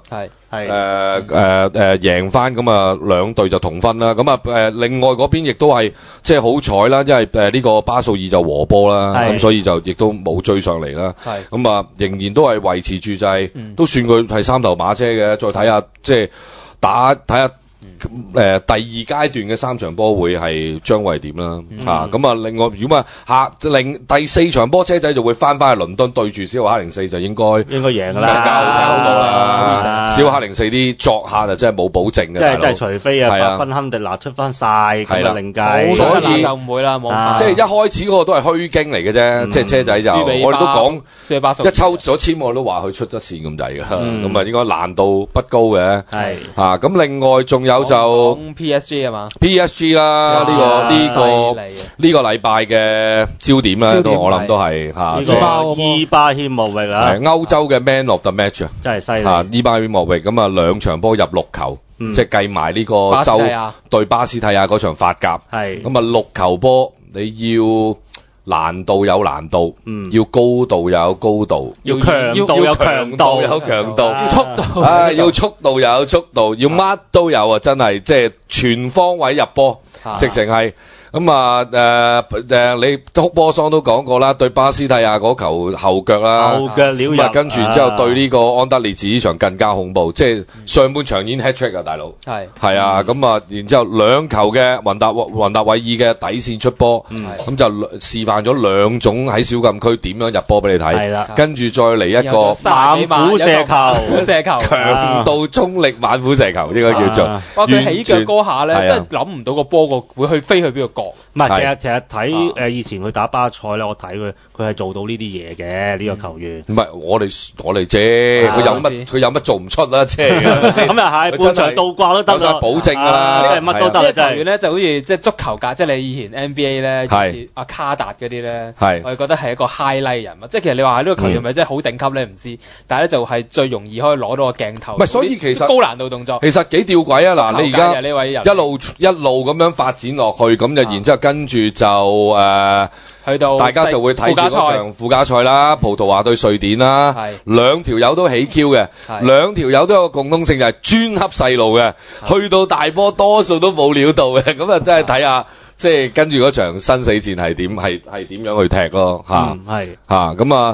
贏翻，咁啊兩隊就同分啦。咁啊另外嗰邊亦都係即係好彩啦，因為呢個巴素爾就和波啦，咁所以就亦都冇追上嚟啦。咁啊仍然都係維持住就係都算佢係3頭馬車嘅。再睇下即係睇下。第二階段嘅3場波會係將會點啦咁啊另外如果第4場波車仔就會翻去倫敦對住史浩克04就應該贏㗎啦， 更加好睇好多啦。史浩克04啲作客就真係冇保證嘅， 即係除非芬亨迪拿出翻晒咁啊另計， 所以就唔會啦，冇即係一開始嗰個都係虛驚嚟嘅啫，即係車仔就我哋都講一抽咗籤我都話佢出得線咁滯㗎，咁啊應該難度不高嘅，咁另外仲有就 PSG 係嘛 ？PSG 啦，呢個禮拜嘅焦點啦，都我諗都係伊巴希莫域啊， 歐洲嘅 Man of the Match 真係犀利。 伊巴希莫域咁啊2場波入6球，即係計埋呢個周對巴斯蒂亞嗰場法甲，咁啊6球波你要。難度有難度，要高度有高度， 要強度有強度， 有強度， 要速度， 要速度有速度，要乜都有啊！真係即係全方位入波，直情係。咁啊你哭波桑都講過啦，對巴斯蒂亞嗰球後腳啦， 後腳撩入， 跟住之後對呢個安德烈治呢場更加恐怖，即係上半場已經 hat trick 啊，大佬。係啊，咁啊，然之後2球嘅雲達維爾嘅底線出波，咁就示範咗2種喺小禁區點樣入波俾你睇。係啦，跟住再嚟一個猛虎射球， 強度中力猛虎射球，應該叫做。 哇！佢起腳嗰下咧，真係諗唔到個波會飛去邊個角。 唔係，其實睇以前佢打巴塞咧，我睇佢係做到呢啲嘢嘅呢個球員。 唔係我哋啫，佢有乜做唔出啦？即係咁又係半場倒掛都得啦， 保證㗎啦， 呢個乜都得啦。 球員咧就好似即係足球界，即係你以前 NBA 咧，好似阿卡達嗰啲咧，我哋覺得係一個 highlight 人物。即係其實你話呢個球員係咪真係好頂級咧？唔知，但係咧就係最容易可以攞到個鏡頭。 唔係，所以其實高難度動作其實幾吊詭啊！嗱，你而家呢位人一路咁樣發展落去，咁就然之後跟住就去到大家就會睇住嗰場附加賽啦，葡萄牙對瑞典啦，2條友都起 Q 嘅，2條友都有個共通性就係專恰細路嘅，去到大波多數都冇料到嘅，咁啊真係睇下即係跟住嗰場生死戰係點樣去踢咯咁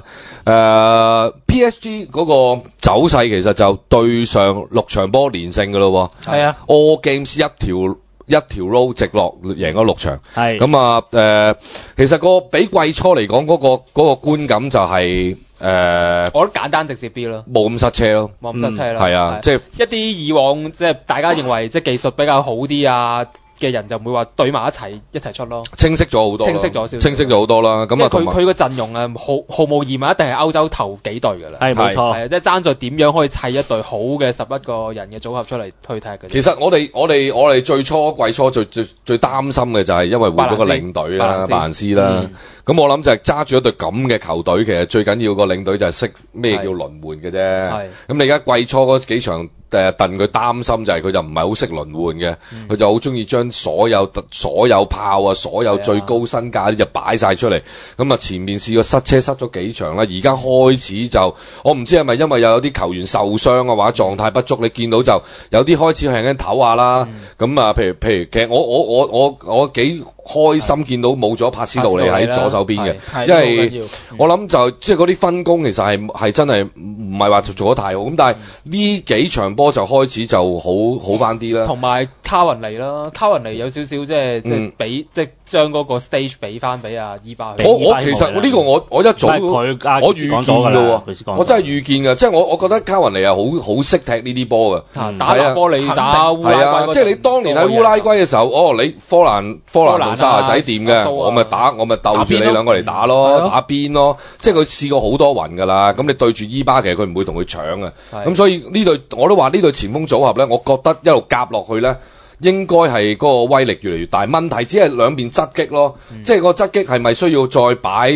PSG 嗰個走勢其實就對上6場波連勝㗎咯喎，All Games 一條 row 直落贏咗6場，咁啊其實比季初嚟講嗰個觀感就係我覺得簡單直接啲咯， 冇咁塞車咯，係啊，即係一啲以往即係大家認為即係技術比較好啲啊嘅人就唔會話對埋一齊出咯， 清晰咗好多，清晰咗好多啦。咁啊， 佢個陣容啊，毫無疑問一定係歐洲頭幾隊㗎啦。 係冇錯， 即係爭在點樣可以砌一隊好嘅11個人嘅組合出嚟去踢嘅。 其實我哋最初季初最擔心嘅就係因為換咗個領隊啦，白蘭斯啦。咁我諗就係揸住一隊咁嘅球隊，其實最緊要個領隊就係識咩叫輪換嘅啫。咁你而家季初嗰幾場戥佢擔心就係佢就唔係好識輪換嘅，佢就好中意將所有炮啊，所有最高身價啲就擺晒出嚟。咁啊前面試過塞車塞咗幾場啦，而家開始就我唔知係咪因為有啲球員受傷啊或者狀態不足，你見到就有啲開始輕輕唞下啦。咁啊，譬如其實我幾開心見到冇咗帕斯道利喺左手邊嘅，因為我諗就即係嗰啲分工其實係真係唔係話做得太好，咁但係呢幾場波就開始就好翻啲啦。同埋卡雲尼啦，卡雲尼有少少即係俾即係將嗰個 stage 俾翻俾阿伊巴。我其實呢個我一早我預見㗎喎，我真係預見㗎，即係我覺得卡雲尼係好識踢呢啲波㗎，打波你打烏拉圭，即係你當年喺烏拉圭嘅時候，你科蘭同沙拿仔掂嘅，我咪鬥住你兩個嚟打咯，打邊咯，即係佢試過好多雲㗎啦。咁你對住伊巴其實佢唔會同佢搶嘅，咁所以呢隊我都話呢隊前鋒組合咧，我覺得一路夾落去咧，應該係嗰個威力越嚟越大。問題只係兩邊側擊咯，即係個側擊係咪需要再擺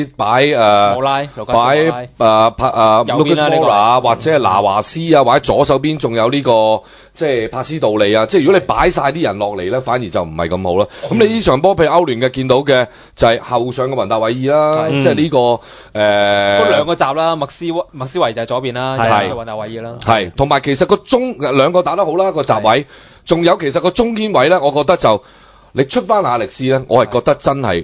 Lucas Moura 或者係拿華斯啊，或者左手邊仲有呢個即係帕斯道利啊，即係如果你擺晒啲人落嚟咧，反而就唔係咁好啦。咁你呢場波譬如歐聯嘅見到嘅就係後上嘅雲達維爾啦，即係呢個嗰兩個閘啦，麥斯維就係左邊啦，就雲達維爾啦，係同埋其實個中兩個打得好啦個閘位。仲有其實個中堅位咧，我覺得就你出翻亞歷斯咧，我係覺得真係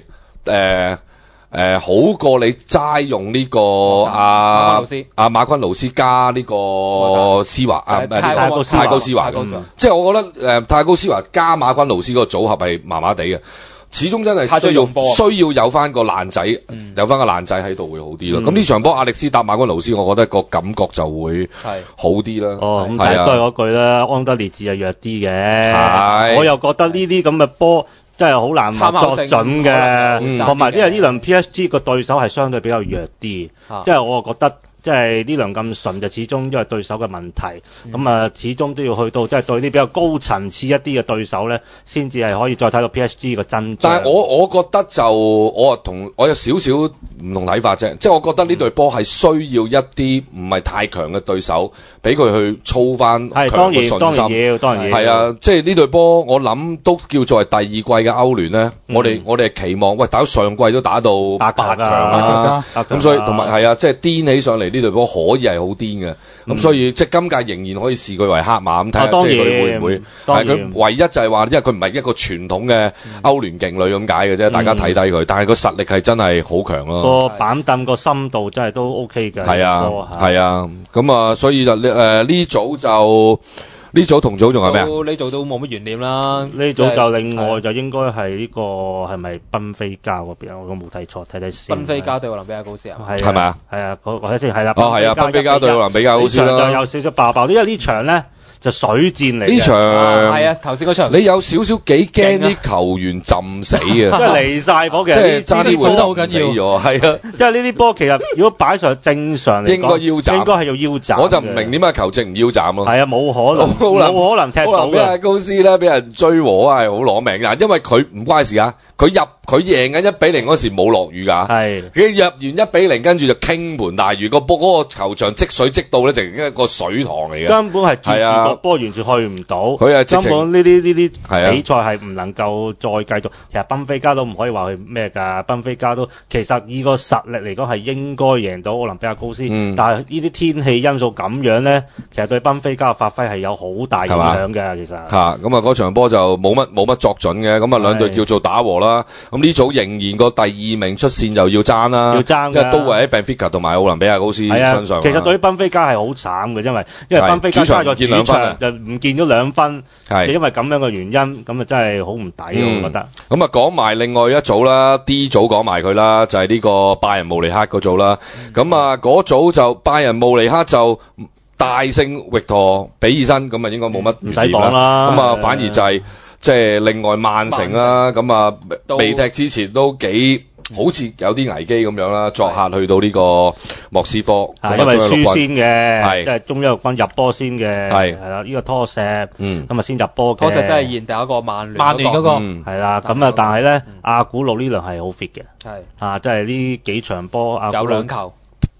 好過你齋用呢個馬昆勞斯加呢個施華泰高施華，即係我覺得泰高施華加馬昆勞斯嗰個組合係麻麻地嘅。始終真係需要有翻個爛仔，有翻個爛仔喺度會好啲咯。咁呢場波亞歷斯搭馬昆勞斯，我覺得個感覺就會好啲啦。 咁但係都係嗰句啦，安德烈治係弱啲嘅。我又覺得呢啲咁嘅波真係好難作準嘅，同埋因為呢輪 PSG 個對手係相對比較弱啲，即係我覺得。即係呢輪咁順就始終因為對手嘅問題，始終都要去到即係對啲比較高層次一啲嘅對手咧，先至係可以再睇到 PSG 嘅真相。 但係我覺得就我有少少唔同睇法啫，即係我覺得呢隊波係需要一啲唔係太強嘅對手，俾佢去操翻強嘅信心。當然要。係啊，即係呢隊波我諗都叫做係第二季嘅歐聯咧。我哋期望打到上季都打到8強啦，咁所以同埋係啊，即係癲起上嚟。呢隊波可以係好癲嘅，咁所以即係今屆仍然可以視佢為黑馬咁睇下，即係佢會唔會？但係佢唯一就係話，因為佢唔係一個傳統嘅歐聯勁旅咁解嘅啫，大家睇低佢，但係個實力係真係好強咯。個板凳個深度真係都 OK 嘅。係啊，咁啊，所以就呢組同組仲有咩啊？呢組都冇乜懸念啦。呢組就另外就應該係呢個係咪賓菲加嗰邊？我冇睇錯，睇先。賓菲加對奧林比亞高斯啊？係咪啊？係啊，我睇先係啦。係啊，賓菲加對奧林比亞高斯啦。就有少少爆爆，因為呢場咧。就水戰嚟嘅呢場，係啊，頭先嗰場你有少少幾驚啲球員浸死啊！即係離晒嗰嘅，即係爭啲會好緊要，係啊！因為呢啲波其實如果擺上正常嚟講，應該腰斬，應該係要腰斬。我就唔明點解球證唔腰斬咯。係啊，冇可能踢到嘅。奧林比亞高斯咧，俾人追和係好攞命㗎，因為佢唔關事啊。佢贏緊1-0嗰時冇落雨㗎，係佢入完1-0，跟住就傾盆大雨，嗰個球場積水積到咧，就一個水塘嚟嘅，根本係住個波完全去唔到。佢係根本呢啲比賽係唔能夠再繼續。其實賓菲加都唔可以話佢咩㗎，賓菲加都其實以個實力嚟講係應該贏到奧林比亞高斯，但係呢啲天氣因素咁樣咧，其實對賓菲加嘅發揮係有好大影響嘅。其實咁啊嗰場波就冇乜作準嘅，咁啊兩隊叫做打和啦。咁呢組仍然個第2名出線就要爭啦，因為都會喺 Benfica 同埋奧林比亞高斯身上。其實對於賓菲加係好慘嘅，因為賓菲加差咗主場就唔見咗2分，就因為咁樣嘅原因，咁啊真係好唔抵我覺得。咁啊講埋另外一組啦 ，D 組講埋佢啦，就係呢個拜仁慕尼黑嗰組啦。咁啊嗰組就拜仁慕尼黑就大勝域陀比爾森，咁啊應該冇乜唔使講啦。咁啊反而就係。即係另外曼城啦，咁啊未踢之前都幾好似有啲危機咁樣啦，作客去到呢個莫斯科，因為輸先嘅，即係中央陸軍入波先嘅，係啦，呢個拖石，咁啊先入波嘅，拖石真係現第一個曼聯嗰個，係啦，咁啊但係咧阿古路呢輪係好 fit 嘅，係即係呢幾場波阿古路有2球。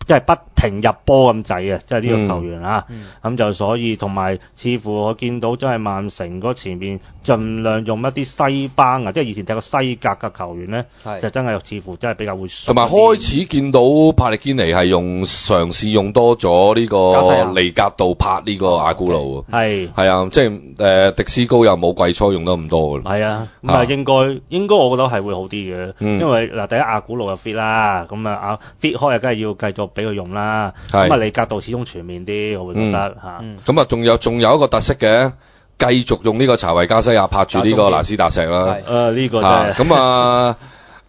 即係不停入波咁滯嘅，即係呢個球員啊。咁就所以同埋似乎我見到真係曼城嗰前面盡量用一啲西班牙，即係以前踢過西甲嘅球員咧，就真係似乎真係比較會熟。 同埋開始見到帕力堅尼係嘗試用多咗呢個利格道拍呢個阿古路。係啊，即係迪斯高又冇季初用得咁多㗎。係啊，咁啊應該我覺得係會好啲嘅，因為嗱第一阿古路又 fit 啦，咁啊 fit 開啊，梗係要繼續俾佢用啦。咁啊利格道始終全面啲，我會覺得嚇。 咁啊仲有一個特色嘅，繼續用呢個查維加西亞拍住呢個拿斯達石啦。 呢個真係。咁啊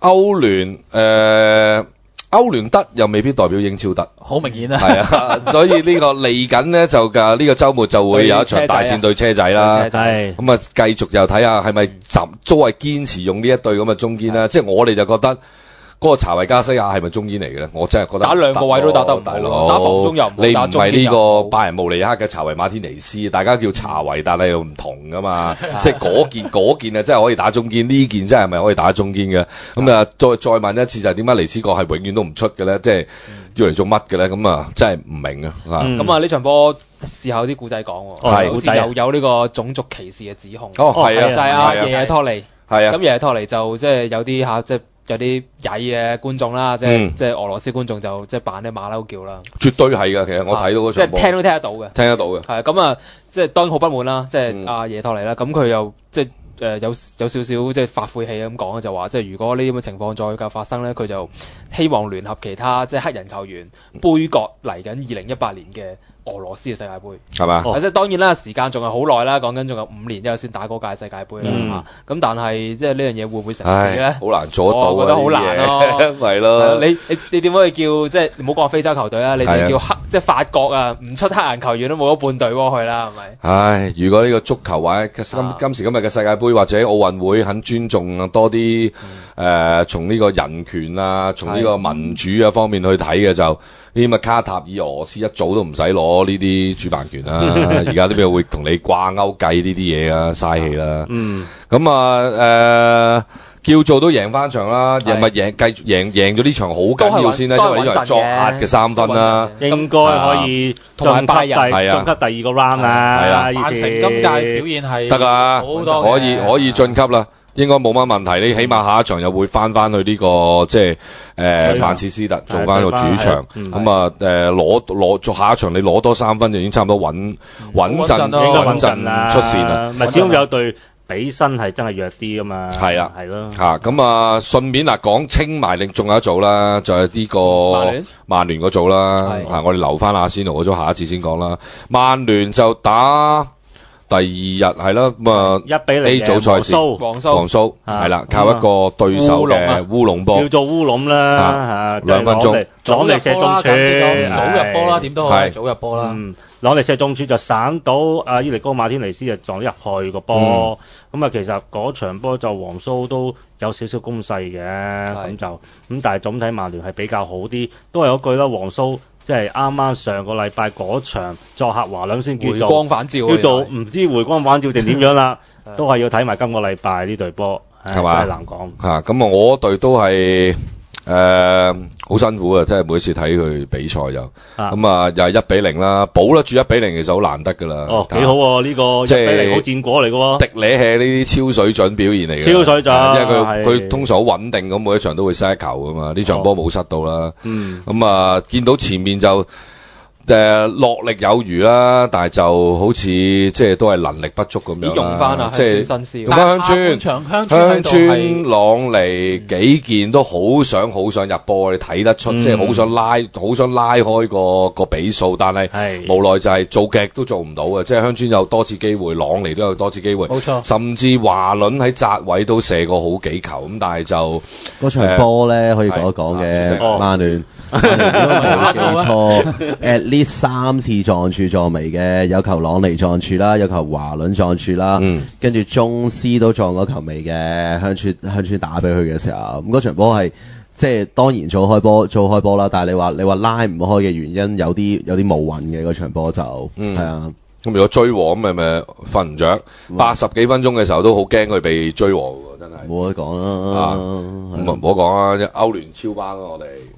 歐聯得又未必代表英超得， 好明顯啦。 係啊，所以呢個嚟緊咧就呢個週末就會有一場大戰對車仔啦。咁啊繼續又睇下係咪都係堅持用呢一隊咁嘅中堅啦。即係我哋就覺得。嗰個查維加西亞係咪中堅嚟嘅咧？我真係覺得打兩個位都打得唔大佬，打防中又唔你唔打中堅。 係呢個拜仁慕尼黑嘅查維馬天尼斯，大家叫查維，但係又唔同噶嘛。即係嗰件啊，真係可以打中堅，呢件真係咪可以打中堅嘅？咁啊，再問一次就係點解尼斯國係永遠都唔出嘅咧？即係要嚟做乜嘅咧？咁啊，真係唔明啊！ 咁啊，呢場波事後啲古仔講喎，好似又有呢個種族歧視嘅指控。 係啊， 就係阿耶托尼。 係啊， 咁耶托尼就即係有啲即係。有啲曳嘅觀眾啦，即係俄羅斯觀眾就即係扮啲馬騮叫啦。 絕對係㗎，其實我睇到嗰場波， 即係聽都聽得到嘅。 聽得到嘅。 係咁啊，即係當然好不滿啦，即係阿耶托尼啦。咁佢又即係有少少即係發晦氣咁講，就話即係如果呢啲咁嘅情況再繼續發生咧，佢就希望聯合其他即係黑人球員杯葛嚟緊2018年嘅俄羅斯嘅世界盃係嘛？ 即係當然啦，時間仲係好耐啦，講緊仲有5年之後先打嗰屆世界盃啦。咁但係即係呢樣嘢會唔會成事咧？ 好難做得到， 我覺得好難咯。 係咯， 你點可以叫即係唔好講非洲球隊啦，你就叫即係法國啊，唔出黑人球員都冇咗半隊喎去啦，係咪？ 唉，如果呢個足球或者今時今日嘅世界盃或者奧運會肯尊重多啲從呢個人權啊，從呢個民主啊方面去睇嘅就。呢啲咁嘅卡塔爾俄羅斯一早都唔使攞呢啲主辦權啦，而家啲邊會同你掛鈎計呢啲嘢啊，嘥氣啦。咁啊叫做都贏翻場啦，繼續贏咗呢場好緊要先啦，因為呢場作壓嘅3分啦， 應該可以晉級第2個 round 啦。 係啊， 曼城今屆表現係得啦，可以晉級啦。應該冇乜問題，你起碼下一場又會翻去呢個即係曼徹斯特做翻個主場，咁啊攞下一場你攞多3分就已經差唔多穩陣出線啦。 咪始終有隊比身係真係弱啲噶嘛。係啊，係咯嚇咁啊，順便講清埋，另仲有一組啦，就係呢個曼聯嗰組啦。我哋留翻阿仙奴嗰組下一次先講啦。曼聯就打。第2日係啦，咁啊1-0 A 組賽事，黃蘇係啦，靠一個對手嘅烏龍波， 叫做烏龍啦 2分鐘， 朗尼射中柱， 早入波啦，點都好，早入波啦。 朗尼射中柱就閃到阿伊力高馬天尼斯就撞咗入去個波，咁啊其實嗰場波就黃蘇都有少少攻勢嘅，咁但係總體曼聯係比較好啲，都係嗰句啦，黃蘇。即係啱啱上個禮拜嗰場作客華倫先叫做回光返照， 叫做唔知回光返照定點樣啦，都係要睇埋今個禮拜呢隊波，係嘛？真係難講嚇。咁我隊都係好辛苦啊！真係每次睇佢比賽就咁啊，又係1-0啦，保得住1-0其實好難得㗎啦。 幾好喎！呢個1-0好戰果嚟㗎喎。 迪里係呢啲超水準表現嚟嘅， 超水準， 因為佢通常好穩定咁，每一場都會失一球㗎嘛。呢場波冇失到啦。咁啊，見到前面就。落力有餘啦，但係就好似即係都係能力不足咁樣啦。 用翻啊， 即係新鮮。 用翻鄉村朗尼幾件都好想入波，你睇得出，即係好想拉開個比數，但係無奈就係做極都做唔到嘅。即係鄉村有多次機會，朗尼都有多次機會， 冇錯。 甚至華倫喺窄位都射過好幾球，咁但係就嗰場波咧可以講一講嘅曼聯，如果冇記錯呢3次撞柱撞尾嘅，有球朗尼撞柱啦，有球華倫撞柱啦，跟住中斯都撞嗰球尾嘅，鄉村打俾佢嘅時候，咁嗰場波係即係當然早開波啦，但係你話拉唔開嘅原因有啲冇運嘅嗰場波就係啊。 咁如果追和咁咪瞓唔着，80幾分鐘嘅時候都好驚佢被追和喎，真係冇得講啦， 唔好講啦，歐聯超班啦我哋。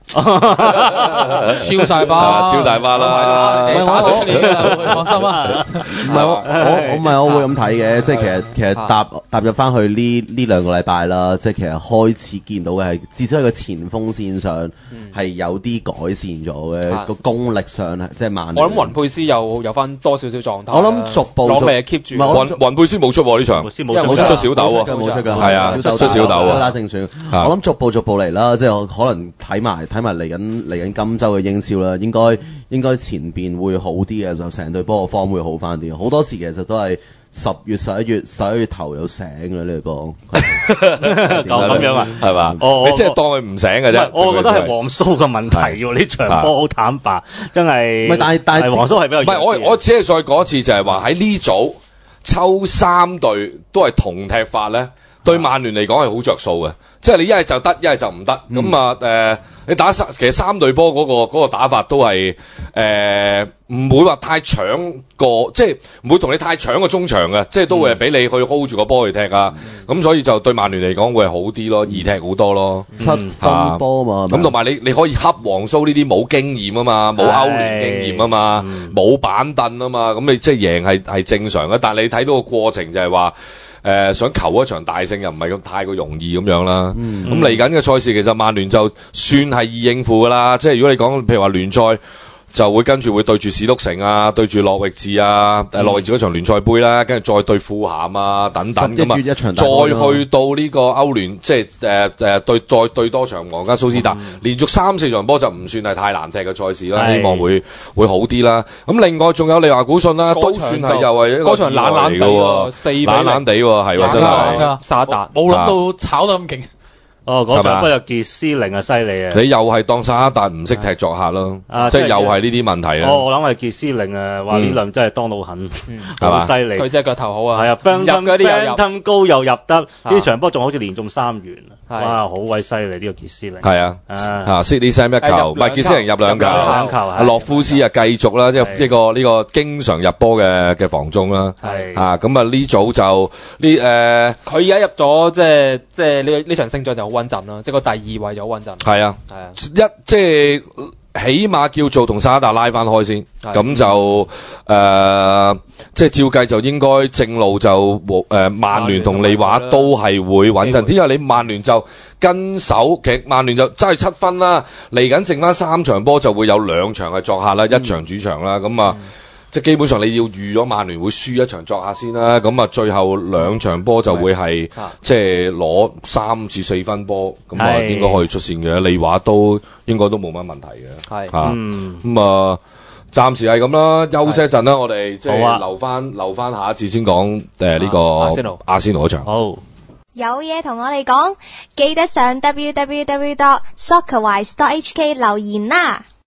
超大巴， 超大巴啦， 打到出年嘅，放心啊。 唔係我會咁睇嘅，即係其實踏入翻去呢兩個禮拜啦，即係其實開始見到嘅係至少喺個前鋒線上係有啲改善咗嘅，個功力上係即係曼聯。 我諗雲佩斯有翻多少少狀態。 我諗逐步朗尼 keep 住。 雲佩斯冇出喎呢場，即係冇出小豆喎， 冇出㗎， 係啊，出小豆啊， 打正選。我諗逐步嚟啦，即係我可能睇埋嚟緊今週嘅英超啦，應該前邊會好啲嘅，就成隊波嘅方會好翻啲。好多時其實都係11月頭有醒嘅呢隊波。 咁樣啊， 係嘛？你即係當佢唔醒嘅啫。 我覺得係黃蘇嘅問題喎，呢場波好坦白，真係。唔係，但係黃蘇係比較。 唔係我只係再講一次，就係話喺呢組抽3隊都係同踢法咧。對曼聯嚟講係好着數嘅，即係你一係就得，一係就唔得。咁你打其實3隊波嗰個打法都係唔會話太搶過，即係唔會同你太搶個中場嘅，即係都會係俾你去 hold 住個波去踢啊。咁所以就對曼聯嚟講會係好啲咯，易踢好多咯。 7分波嘛。 咁同埋你可以恰黃蘇呢啲冇經驗啊嘛，冇歐聯經驗啊嘛，冇板凳啊嘛，咁你即係贏係正常嘅。但係你睇到個過程就係話。想求一場大勝又唔係咁太過容易咁樣啦。咁嚟緊嘅賽事其實曼聯就算係易應付㗎啦。即係如果你講譬如話聯賽，就會跟住會對住史篤城啊，對住諾域治啊，諾域治嗰場聯賽杯啦，跟住再對富咸啊等等咁啊，再去到呢個歐聯，即係對多場皇家蘇斯達，連續3-4場波就唔算係太難踢嘅賽事啦，希望會好啲啦。咁另外仲有利華古遜啦，都算係又係一個意外嚟嘅喎，4-0懶地喎，係喎真係。 沙達冇諗到炒得咁勁。 嗰場波就傑斯靈啊，犀利啊！ 你又係當沙達唔識踢作客咯，即係又係呢啲問題啦。 我諗係傑斯靈啊，話呢輪真係當到狠，好犀利。 佢真係腳頭好啊！ 係啊，Bantam 高又入得，呢場波仲好似連中3元啊！哇，好鬼犀利呢個傑斯靈。 係啊，Sidney Sam 1球，唔係傑斯靈入2球，洛夫斯啊繼續啦，即係呢個經常入波嘅防中啦。係咁啊呢組就佢而家入咗即係呢場勝仗就好穩陣啦，即係個第2位就好穩陣。 係啊，即係起碼叫做同沙達拉翻開先，咁就即係照計就應該正路就曼聯同利華都係會穩陣啲，因為你曼聯就跟手，其實曼聯就真係7分啦，嚟緊剩翻3場波就會有2場係作客啦，1場主場啦，咁即係基本上你要預咗曼聯會輸1場作客先啦，咁最後2場波就會係即係攞3至4分波，咁應該可以出線嘅。利華都應該都冇乜問題嘅。咁暫時係咁啦，休息一陣啦，我哋即係留翻下一次先講呢個阿仙奴嗰場。 好，有嘢同我哋講，記得上 www.soccerwise.hk 留言啦。